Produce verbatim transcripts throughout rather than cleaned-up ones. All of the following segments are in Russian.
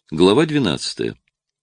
Глава двенадцатая.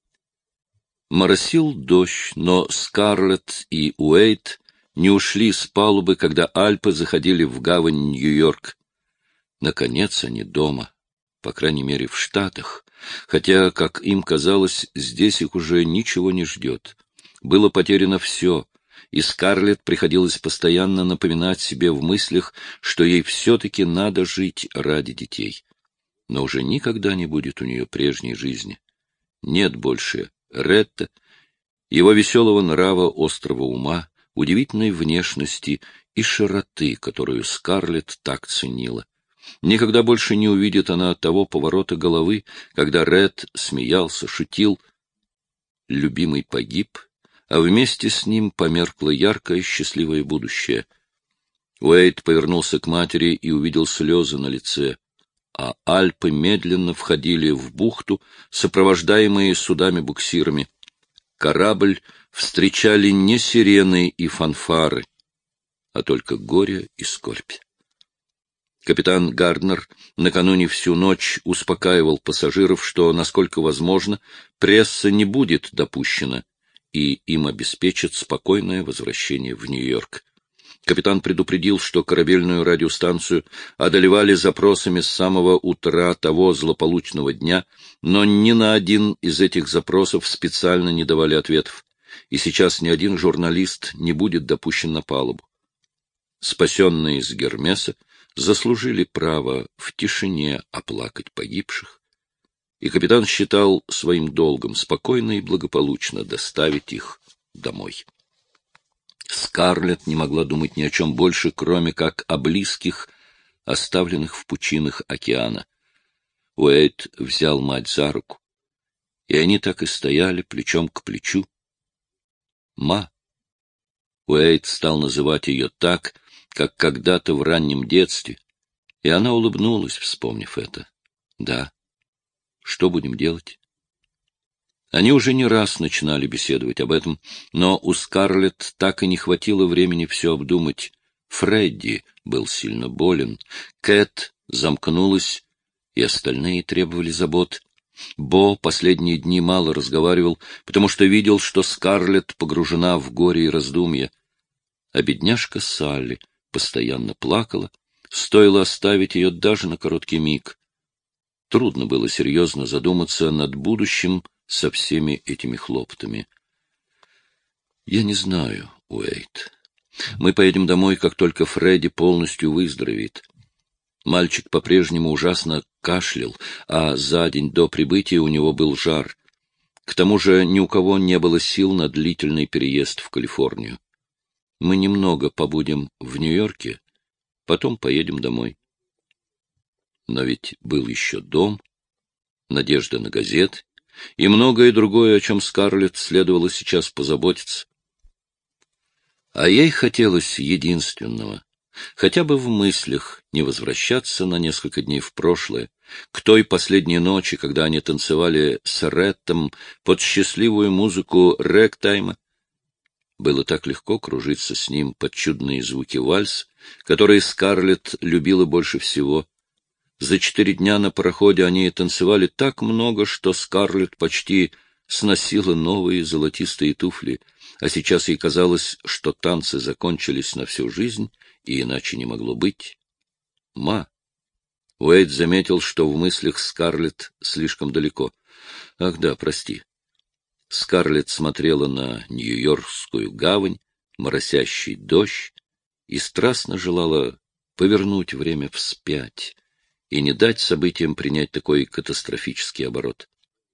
Моросил дождь, но Скарлетт и Уэйд не ушли с палубы, когда Альпы заходили в гавань Нью-Йорк. Наконец они дома, по крайней мере в Штатах, хотя, как им казалось, здесь их уже ничего не ждет. Было потеряно все, и Скарлетт приходилось постоянно напоминать себе в мыслях, что ей все-таки надо жить ради детей. Но уже никогда не будет у нее прежней жизни. Нет больше Ретта, его веселого нрава, острого ума, удивительной внешности и широты, которую Скарлетт так ценила. Никогда больше не увидит она того поворота головы, когда Рет смеялся, шутил. Любимый погиб, а вместе с ним померкло яркое счастливое будущее. Уэйд повернулся к матери и увидел слезы на лице, а Альпы медленно входили в бухту, сопровождаемые судами-буксирами. Корабль встречали не сирены и фанфары, а только горе и скорбь. Капитан Гарднер накануне всю ночь успокаивал пассажиров, что, насколько возможно, пресса не будет допущена, и им обеспечат спокойное возвращение в Нью-Йорк. Капитан предупредил, что корабельную радиостанцию одолевали запросами с самого утра того злополучного дня, но ни на один из этих запросов специально не давали ответов, и сейчас ни один журналист не будет допущен на палубу. Спасенные из Гермеса заслужили право в тишине оплакать погибших, и капитан считал своим долгом спокойно и благополучно доставить их домой. Скарлетт не могла думать ни о чем больше, кроме как о близких, оставленных в пучинах океана. Уэйд взял мать за руку, и они так и стояли плечом к плечу. «Ма». Уэйд стал называть ее так, как когда-то в раннем детстве, и она улыбнулась, вспомнив это. «Да. Что будем делать?» Они уже не раз начинали беседовать об этом, но у Скарлетт так и не хватило времени все обдумать. Фредди был сильно болен, Кэт замкнулась, и остальные требовали забот. Бо последние дни мало разговаривал, потому что видел, что Скарлетт погружена в горе и раздумья. А бедняжка Салли постоянно плакала, стоило оставить ее даже на короткий миг. Трудно было серьезно задуматься над будущим со всеми этими хлопотами. «Я не знаю, Уэйд. Мы поедем домой, как только Фредди полностью выздоровеет». Мальчик по-прежнему ужасно кашлял, а за день до прибытия у него был жар. К тому же ни у кого не было сил на длительный переезд в Калифорнию. Мы немного побудем в Нью-Йорке, потом поедем домой. Но ведь был еще дом, надежда на газеты и многое другое, о чем Скарлетт следовало сейчас позаботиться. А ей хотелось единственного — хотя бы в мыслях не возвращаться на несколько дней в прошлое, к той последней ночи, когда они танцевали с Реттом под счастливую музыку рэгтайма. Было так легко кружиться с ним под чудные звуки вальс, которые Скарлетт любила больше всего. За четыре дня на пароходе они танцевали так много, что Скарлетт почти сносила новые золотистые туфли, а сейчас ей казалось, что танцы закончились на всю жизнь, и иначе не могло быть. «Ма». Уэйд заметил, что в мыслях Скарлетт слишком далеко. «Ах да, прости». Скарлетт смотрела на Нью-Йоркскую гавань, моросящий дождь, и страстно желала повернуть время вспять и не дать событиям принять такой катастрофический оборот.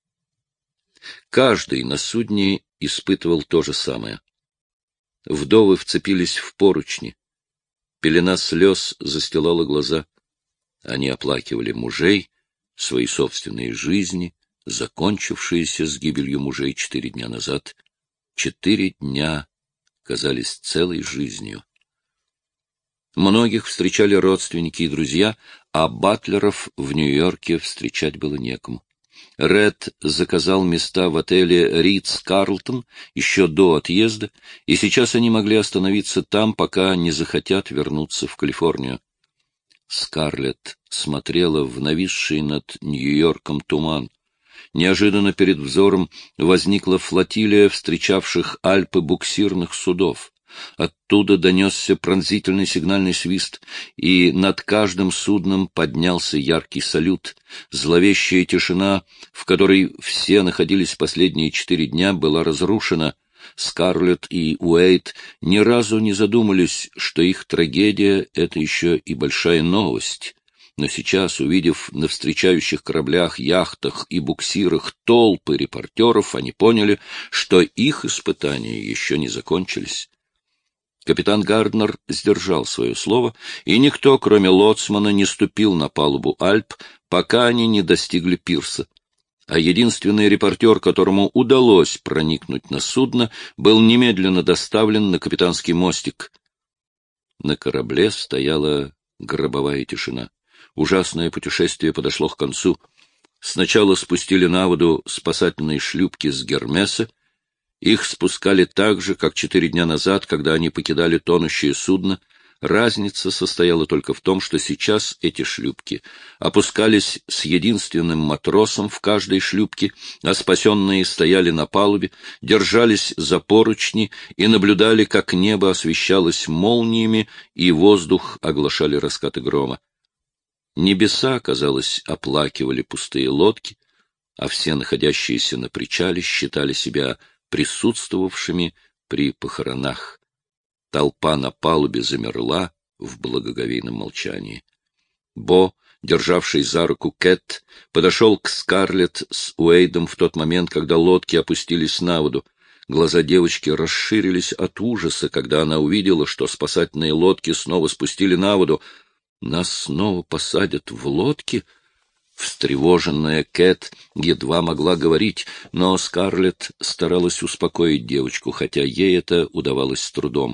Каждый на судне испытывал то же самое. Вдовы вцепились в поручни. Пелена слез застилала глаза. Они оплакивали мужей, свои собственные жизни, закончившиеся с гибелью мужей четыре дня назад. Четыре дня казались целой жизнью. Многих встречали родственники и друзья, а батлеров в Нью-Йорке встречать было некому. Ред заказал места в отеле «Ритц-Карлтон» еще до отъезда, и сейчас они могли остановиться там, пока не захотят вернуться в Калифорнию. Скарлетт смотрела в нависший над Нью-Йорком туман. Неожиданно перед взором возникла флотилия встречавших Альпы буксирных судов. Оттуда донесся пронзительный сигнальный свист, и над каждым судном поднялся яркий салют. Зловещая тишина, в которой все находились последние четыре дня, была разрушена. Скарлетт и Уэйд ни разу не задумались, что их трагедия — это еще и большая новость. Но сейчас, увидев на встречающих кораблях, яхтах и буксирах толпы репортеров, они поняли, что их испытания еще не закончились. Капитан Гарднер сдержал свое слово, и никто, кроме лоцмана, не ступил на палубу Альп, пока они не достигли пирса. А единственный репортер, которому удалось проникнуть на судно, был немедленно доставлен на капитанский мостик. На корабле стояла гробовая тишина. Ужасное путешествие подошло к концу. Сначала спустили на воду спасательные шлюпки с Гермеса. Их спускали так же, как четыре дня назад, когда они покидали тонущее судно. Разница состояла только в том, что сейчас эти шлюпки опускались с единственным матросом в каждой шлюпке, а спасенные стояли на палубе, держались за поручни и наблюдали, как небо освещалось молниями и воздух оглашали раскаты грома. Небеса, казалось, оплакивали пустые лодки, а все находящиеся на причале считали себя присутствовавшими при похоронах. Толпа на палубе замерла в благоговейном молчании. Бо, державший за руку Кэт, подошел к Скарлетт с Уэйдом в тот момент, когда лодки опустились на воду. Глаза девочки расширились от ужаса, когда она увидела, что спасательные лодки снова спустили на воду. «Нас снова посадят в лодки?» Встревоженная Кэт едва могла говорить, но Скарлетт старалась успокоить девочку, хотя ей это удавалось с трудом.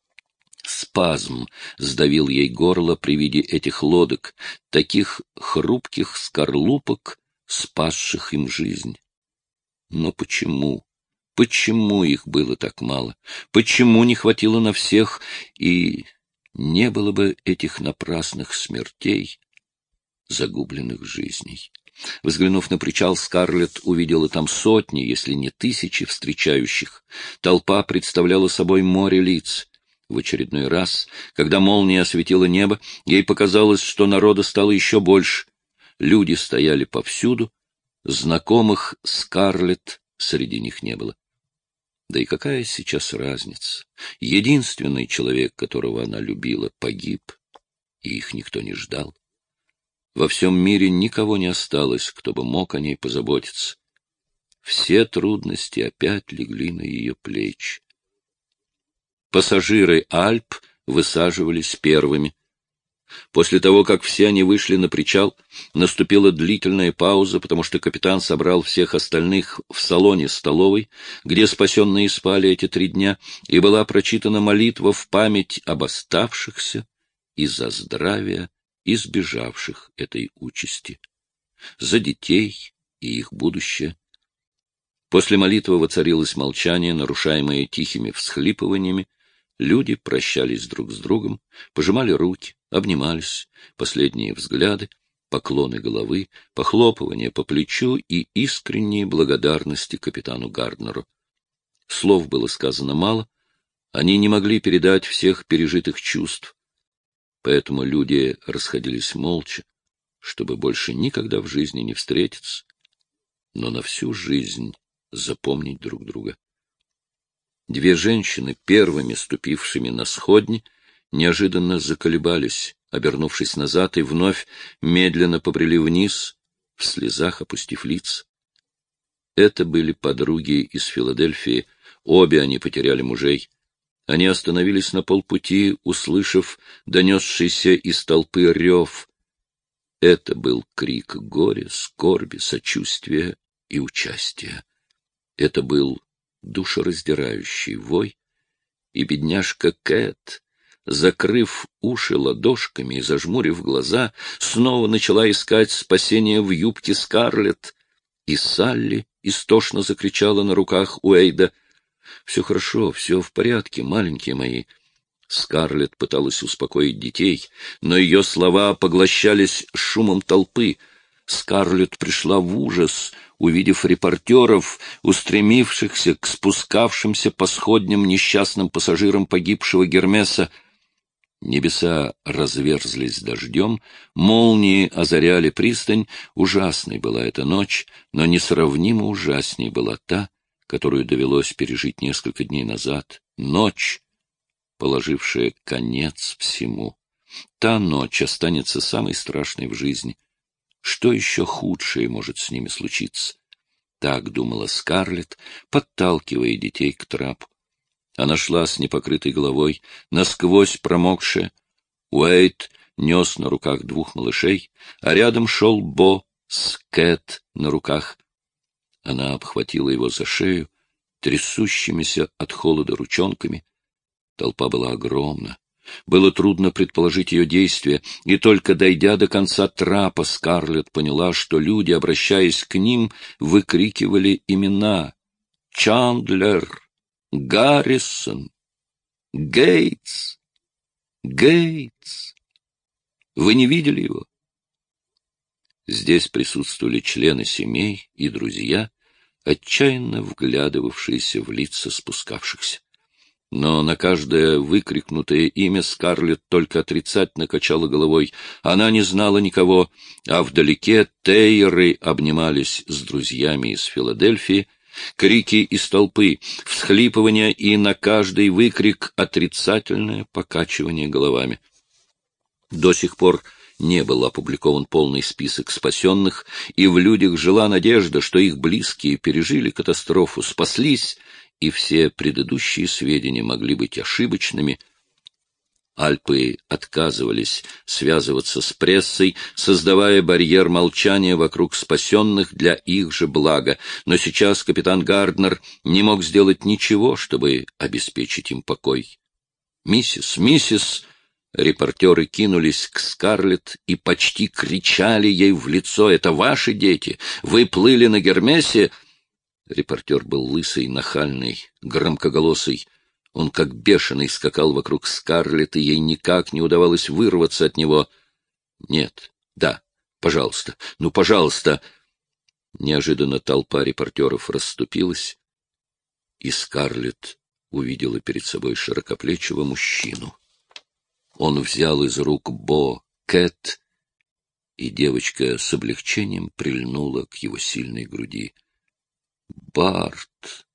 Спазм сдавил ей горло при виде этих лодок, таких хрупких скорлупок, спасших им жизнь. Но почему? Почему их было так мало? Почему не хватило на всех, и не было бы этих напрасных смертей, загубленных жизней? Взглянув на причал, Скарлетт увидела там сотни, если не тысячи встречающих. Толпа представляла собой море лиц. В очередной раз, когда молния осветила небо, ей показалось, что народа стало еще больше. Люди стояли повсюду, знакомых Скарлетт среди них не было. Да и какая сейчас разница? Единственный человек, которого она любила, погиб, и их никто не ждал. Во всем мире никого не осталось, кто бы мог о ней позаботиться. Все трудности опять легли на ее плечи. Пассажиры Альп высаживались первыми. После того, как все они вышли на причал, наступила длительная пауза, потому что капитан собрал всех остальных в салоне столовой, где спасенные спали эти три дня, и была прочитана молитва в память об оставшихся и за здравие избежавших этой участи, за детей и их будущее. После молитвы воцарилось молчание, нарушаемое тихими всхлипываниями. Люди прощались друг с другом, пожимали руки, обнимались, последние взгляды, поклоны головы, похлопывания по плечу и искренние благодарности капитану Гарднеру. Слов было сказано мало, они не могли передать всех пережитых чувств, поэтому люди расходились молча, чтобы больше никогда в жизни не встретиться, но на всю жизнь запомнить друг друга. Две женщины, первыми ступившими на сходни, неожиданно заколебались, обернувшись назад, и вновь медленно побрели вниз, в слезах опустив лица. Это были подруги из Филадельфии, обе они потеряли мужей. Они остановились на полпути, услышав донесшийся из толпы рев. Это был крик горя, скорби, сочувствия и участия. Это был душераздирающий вой, и бедняжка Кэт, закрыв уши ладошками и зажмурив глаза, снова начала искать спасения в юбке Скарлетт, и Салли истошно закричала на руках Уэйда: «Все хорошо, все в порядке, маленькие мои». Скарлетт пыталась успокоить детей, но ее слова поглощались шумом толпы. Скарлетт пришла в ужас, увидев репортеров, устремившихся к спускавшимся по сходням несчастным пассажирам погибшего Гермеса. Небеса разверзлись дождем, молнии озаряли пристань. Ужасной была эта ночь, но несравнимо ужасней была та, которую довелось пережить несколько дней назад. Ночь, положившая конец всему. Та ночь останется самой страшной в жизни. Что еще худшее может с ними случиться? Так думала Скарлетт, подталкивая детей к трапу. Она шла с непокрытой головой, насквозь промокшая. Уэйд нес на руках двух малышей, а рядом шел Бо с Кэт на руках. Она обхватила его за шею, трясущимися от холода ручонками. Толпа была огромна. Было трудно предположить ее действия, и только дойдя до конца трапа, Скарлетт поняла, что люди, обращаясь к ним, выкрикивали имена: Чандлер, Гаррисон, Гейтс, Гейтс. Вы не видели его? Здесь присутствовали члены семей и друзья, отчаянно вглядывавшиеся в лица спускавшихся. Но на каждое выкрикнутое имя Скарлетт только отрицательно качала головой. Она не знала никого, а вдалеке Тейеры обнимались с друзьями из Филадельфии. Крики из толпы, всхлипывания и на каждый выкрик отрицательное покачивание головами. До сих пор не был опубликован полный список спасенных, и в людях жила надежда, что их близкие пережили катастрофу, спаслись, и все предыдущие сведения могли быть ошибочными. Альпы отказывались связываться с прессой, создавая барьер молчания вокруг спасенных для их же блага, но сейчас капитан Гарднер не мог сделать ничего, чтобы обеспечить им покой. «Миссис, миссис!» Репортеры кинулись к Скарлетт и почти кричали ей в лицо: «Это ваши дети! Вы плыли на Гермесе!» Репортер был лысый, нахальный, громкоголосый. Он как бешеный скакал вокруг Скарлетт, и ей никак не удавалось вырваться от него. «Нет, да, пожалуйста, ну, пожалуйста!» Неожиданно толпа репортеров расступилась, и Скарлетт увидела перед собой широкоплечего мужчину. Он взял из рук Бо Кэт, и девочка с облегчением прильнула к его сильной груди. «Барт!»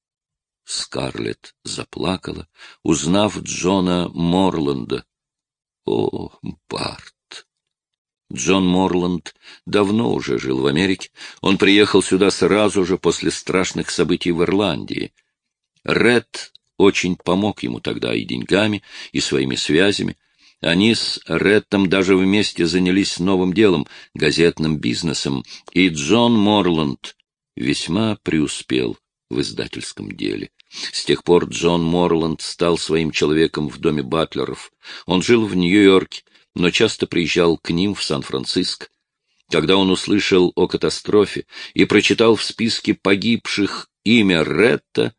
Скарлетт заплакала, узнав Джона Морланда. «О, Барт!» Джон Морланд давно уже жил в Америке. Он приехал сюда сразу же после страшных событий в Ирландии. Ред очень помог ему тогда и деньгами, и своими связями. Они с Реттом даже вместе занялись новым делом — газетным бизнесом, и Джон Морланд весьма преуспел в издательском деле. С тех пор Джон Морланд стал своим человеком в доме Батлеров. Он жил в Нью-Йорке, но часто приезжал к ним в Сан-Франциско. Когда он услышал о катастрофе и прочитал в списке погибших имя Ретта,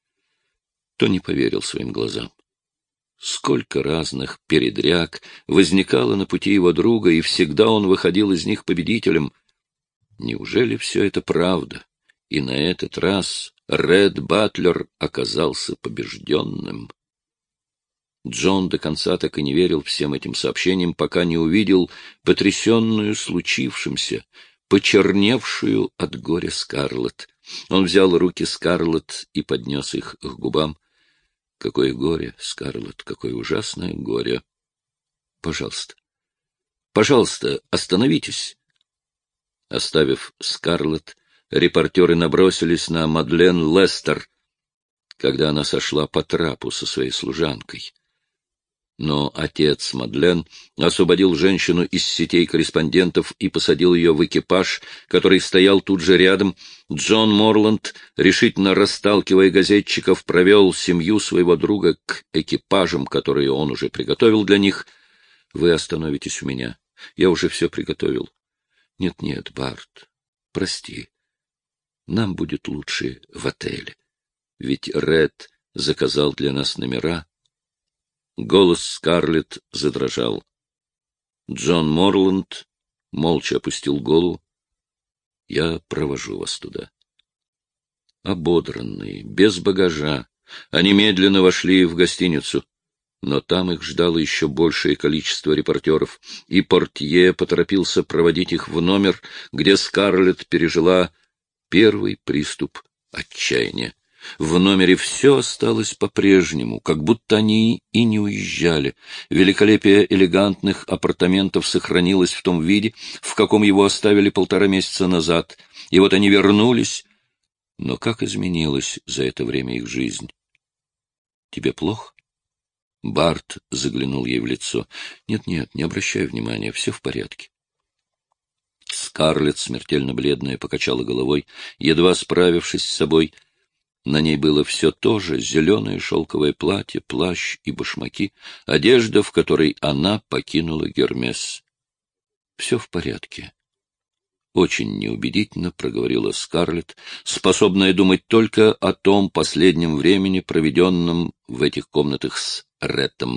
то не поверил своим глазам. Сколько разных передряг возникало на пути его друга, и всегда он выходил из них победителем. Неужели все это правда? И на этот раз Ред Батлер оказался побежденным. Джон до конца так и не верил всем этим сообщениям, пока не увидел потрясенную случившимся, почерневшую от горя Скарлетт. Он взял руки Скарлетт и поднес их к губам. «Какое горе, Скарлетт, какое ужасное горе! Пожалуйста, пожалуйста, остановитесь!» Оставив Скарлетт, репортеры набросились на Мадлен Лестер, когда она сошла по трапу со своей служанкой. Но отец Мадлен освободил женщину из сетей корреспондентов и посадил ее в экипаж, который стоял тут же рядом. Джон Морланд, решительно расталкивая газетчиков, провел семью своего друга к экипажам, которые он уже приготовил для них. «Вы остановитесь у меня. Я уже все приготовил». «Нет-нет, Барт, прости. Нам будет лучше в отеле. Ведь Ред заказал для нас номера». Голос Скарлетт задрожал. Джон Морланд молча опустил голову. Я провожу вас туда. Ободранные, без багажа, они медленно вошли в гостиницу, но там их ждало еще большее количество репортеров, и портье поторопился проводить их в номер, где Скарлетт пережила первый приступ отчаяния. В номере все осталось по-прежнему, как будто они и не уезжали. Великолепие элегантных апартаментов сохранилось в том виде, в каком его оставили полтора месяца назад, и вот они вернулись. Но как изменилась за это время их жизнь? — Тебе плохо? Барт заглянул ей в лицо. «Нет, — Нет-нет, не обращай внимания, все в порядке. Скарлетт, смертельно бледная, покачала головой, едва справившись с собой. На ней было все то же — зеленое шелковое платье, плащ и башмаки, одежда, в которой она покинула Гермес. — Все в порядке. Очень неубедительно проговорила Скарлетт, способная думать только о том последнем времени, проведенном в этих комнатах с Реттом.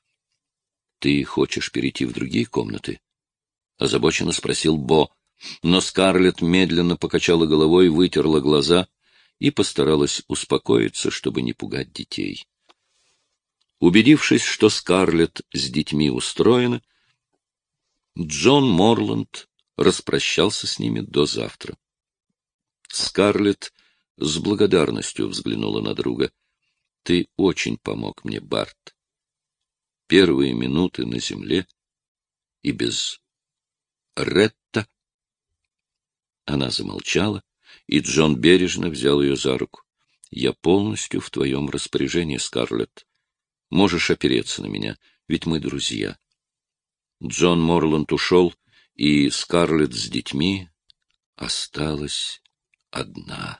— Ты хочешь перейти в другие комнаты? — озабоченно спросил Бо. Но Скарлетт медленно покачала головой, вытерла глаза и постаралась успокоиться, чтобы не пугать детей. Убедившись, что Скарлетт с детьми устроена, Джон Морланд распрощался с ними до завтра. Скарлетт с благодарностью взглянула на друга. — Ты очень помог мне, Барт. Первые минуты на земле и без Ретта. Она замолчала, и Джон бережно взял ее за руку. — Я полностью в твоем распоряжении, Скарлетт. Можешь опереться на меня, ведь мы друзья. Джон Морланд ушел, и Скарлетт с детьми осталась одна.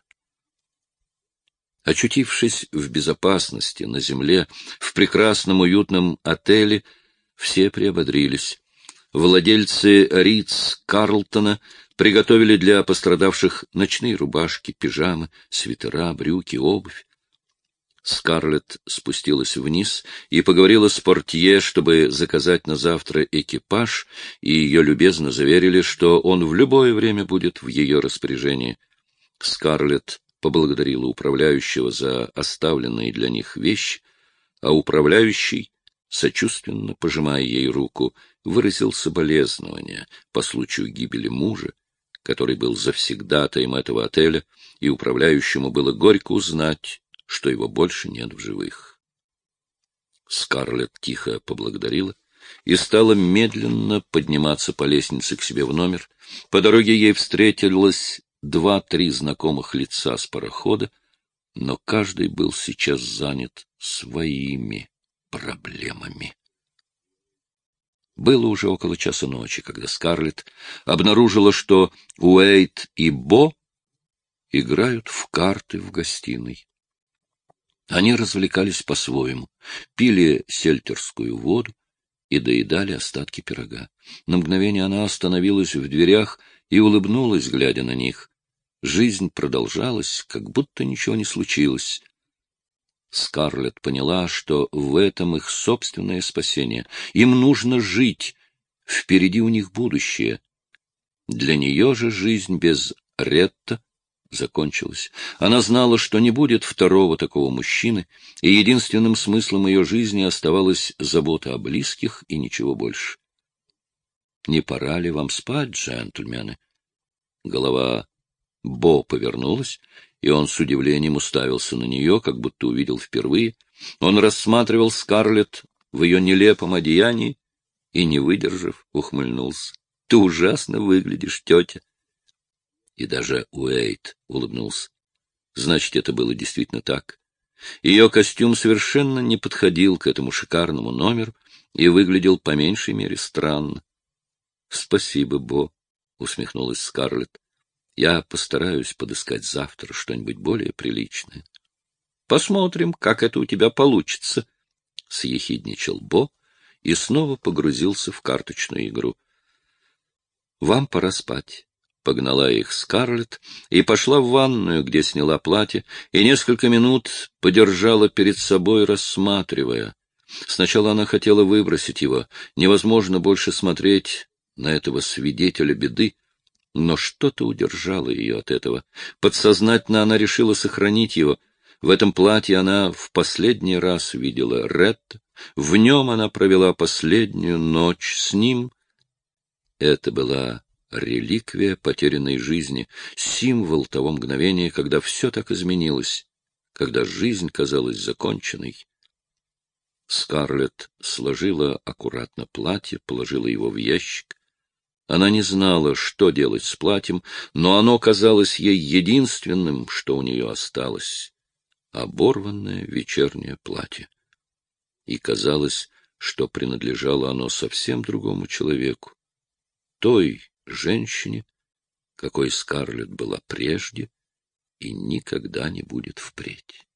Очутившись в безопасности на земле, в прекрасном уютном отеле, все приободрились. Владельцы Ритц-Карлтона приготовили для пострадавших ночные рубашки, пижамы, свитера, брюки, обувь. Скарлетт спустилась вниз и поговорила с портье, чтобы заказать на завтра экипаж, и ее любезно заверили, что он в любое время будет в ее распоряжении. Скарлетт поблагодарила управляющего за оставленные для них вещи, а управляющий, сочувственно пожимая ей руку, выразил соболезнования по случаю гибели мужа, который был завсегдатаем этого отеля, и управляющему было горько узнать, что его больше нет в живых. Скарлетт тихо поблагодарила и стала медленно подниматься по лестнице к себе в номер. По дороге ей встретилось два-три знакомых лица с парохода, но каждый был сейчас занят своими проблемами. Было уже около часа ночи, когда Скарлетт обнаружила, что Уэйт и Бо играют в карты в гостиной. Они развлекались по-своему, пили сельтерскую воду и доедали остатки пирога. На мгновение она остановилась в дверях и улыбнулась, глядя на них. Жизнь продолжалась, как будто ничего не случилось. Скарлетт поняла, что в этом их собственное спасение. Им нужно жить, впереди у них будущее. Для нее же жизнь без Ретта закончилась. Она знала, что не будет второго такого мужчины, и единственным смыслом ее жизни оставалась забота о близких и ничего больше. — Не пора ли вам спать, джентльмены? Голова Бо повернулась, и он с удивлением уставился на нее, как будто увидел впервые. Он рассматривал Скарлетт в ее нелепом одеянии и, не выдержав, ухмыльнулся. — Ты ужасно выглядишь, тетя. И даже Уэйт улыбнулся. Значит, это было действительно так. Ее костюм совершенно не подходил к этому шикарному номеру и выглядел по меньшей мере странно. — Спасибо, Бо, — усмехнулась Скарлетт. — Я постараюсь подыскать завтра что-нибудь более приличное. — Посмотрим, как это у тебя получится, — съехидничал Бо и снова погрузился в карточную игру. — Вам пора спать. Погнала их Скарлетт и пошла в ванную, где сняла платье, и несколько минут подержала перед собой, рассматривая. Сначала она хотела выбросить его. Невозможно больше смотреть на этого свидетеля беды. Но что-то удержало ее от этого. Подсознательно она решила сохранить его. В этом платье она в последний раз видела Ретта. В нем она провела последнюю ночь с ним. Это была реликвия потерянной жизни, символ того мгновения, когда все так изменилось, когда жизнь казалась законченной. Скарлетт сложила аккуратно платье, положила его в ящик. Она не знала, что делать с платьем, но оно казалось ей единственным, что у нее осталось — оборванное вечернее платье. И казалось, что принадлежало оно совсем другому человеку, той женщине, какой Скарлетт была прежде и никогда не будет впредь.